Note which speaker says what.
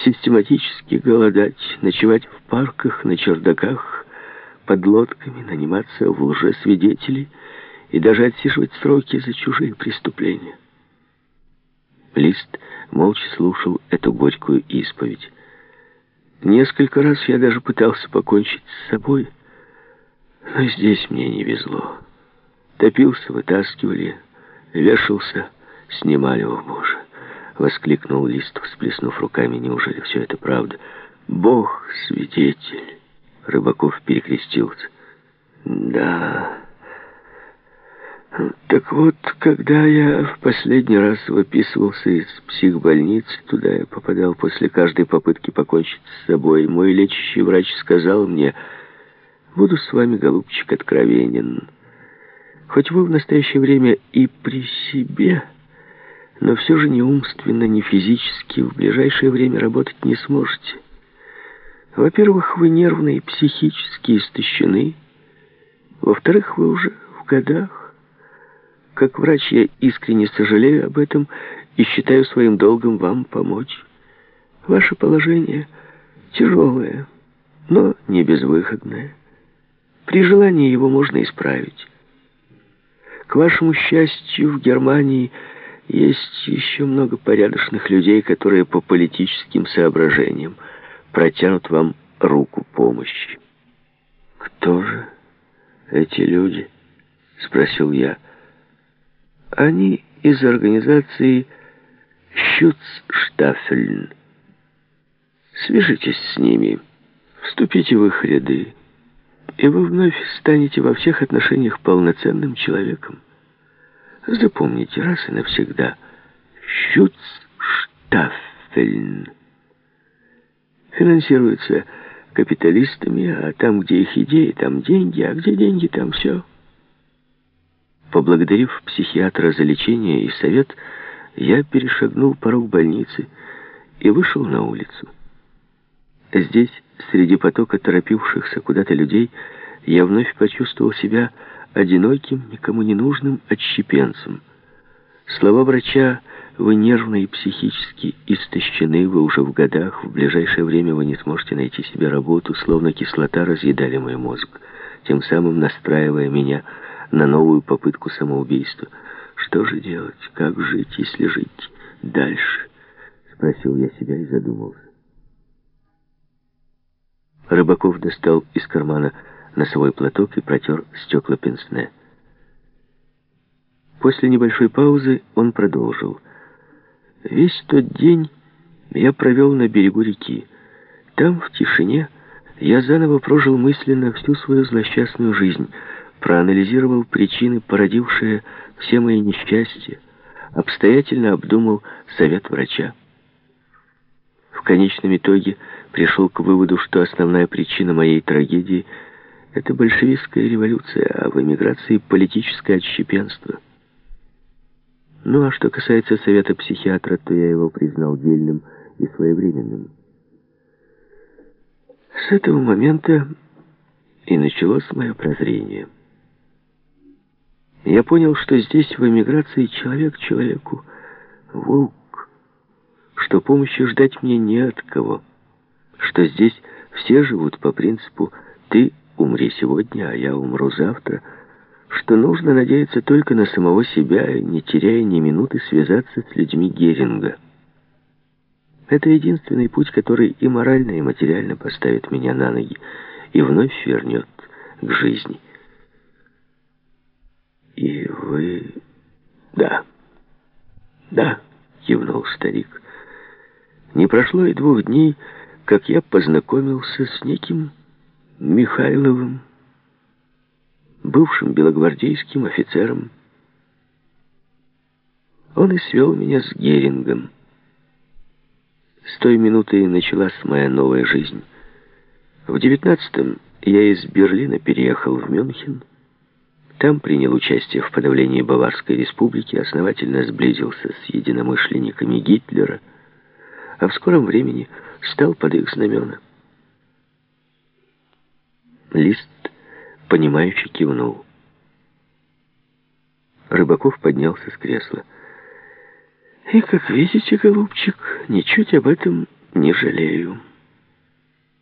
Speaker 1: систематически голодать, ночевать в парках, на чердаках, под лодками, наниматься в лжесвидетелей и даже отсиживать сроки за чужие преступления. Лист молча слушал эту горькую исповедь. Несколько раз я даже пытался покончить с собой, но здесь мне не везло. Топился, вытаскивали, вешался, снимали, о Боже! Воскликнул Лист, всплеснув руками. Неужели все это правда? Бог свидетель. Рыбаков перекрестился. Да. Так вот, когда я в последний раз выписывался из психбольницы, туда я попадал после каждой попытки покончить с собой, мой лечащий врач сказал мне: «Буду с вами, голубчик, откровенен. Хоть вы в настоящее время и при себе, но все же ни умственно, ни физически в ближайшее время работать не сможете. Во-первых, вы нервно и психически истощены. Во-вторых, вы уже в годах. Как врач я искренне сожалею об этом и считаю своим долгом вам помочь. Ваше положение тяжелое, но не безвыходное. При желании его можно исправить. К вашему счастью, в Германии есть еще много порядочных людей, которые по политическим соображениям протянут вам руку помощи». «Кто же эти люди?» — спросил я. «Они из организации «Шюцштаффельн». Свяжитесь с ними, вступите в их ряды, и вы вновь станете во всех отношениях полноценным человеком. Запомните раз и навсегда: «Шюцштаффельн» финансируется капиталистами, а там, где их идеи, там деньги, а где деньги, там все». Поблагодарив психиатра за лечение и совет, я перешагнул порог больницы и вышел на улицу. Здесь, среди потока торопившихся куда-то людей, я вновь почувствовал себя одиноким, никому не нужным отщепенцем. Слова врача: «Вы нервно и психически истощены, вы уже в годах, в ближайшее время вы не сможете найти себе работу», словно кислота разъедали мой мозг, тем самым настраивая меня на новую попытку самоубийства. «Что же делать? Как жить, если жить дальше?» — спросил я себя и задумался. Рыбаков достал из кармана носовой платок и протер стекла пенсне. После небольшой паузы он продолжил. «Весь тот день я провел на берегу реки. Там, в тишине, я заново прожил мысленно всю свою злосчастную жизнь, проанализировал причины, породившие все мои несчастья, обстоятельно обдумал совет врача. В конечном итоге пришел к выводу, что основная причина моей трагедии — это большевистская революция, а в эмиграции политическое отщепенство. Ну а что касается совета психиатра, то я его признал дельным и своевременным. С этого момента и началось мое прозрение. Я понял, что здесь, в эмиграции, человек человеку волк, что помощи ждать мне не от кого, что здесь все живут по принципу «ты умри сегодня, а я умру завтра», что нужно надеяться только на самого себя, не теряя ни минуты связаться с людьми Геринга. Это единственный путь, который и морально, и материально поставит меня на ноги и вновь вернет к жизни. «И вы...» «Да», — кивнул старик. «Не прошло и 2 дней, как я познакомился с неким Михайловым, бывшим белогвардейским офицером. Он и свел меня с Герингом. С той минуты началась моя новая жизнь. В 19-м я из Берлина переехал в Мюнхен. Там принял участие в подавлении Баварской республики, основательно сблизился с единомышленниками Гитлера, а в скором времени стал под их знамена». Лист, понимающе кивнул. Рыбаков поднялся с кресла. «И, как видите, голубчик, ничуть об этом не жалею.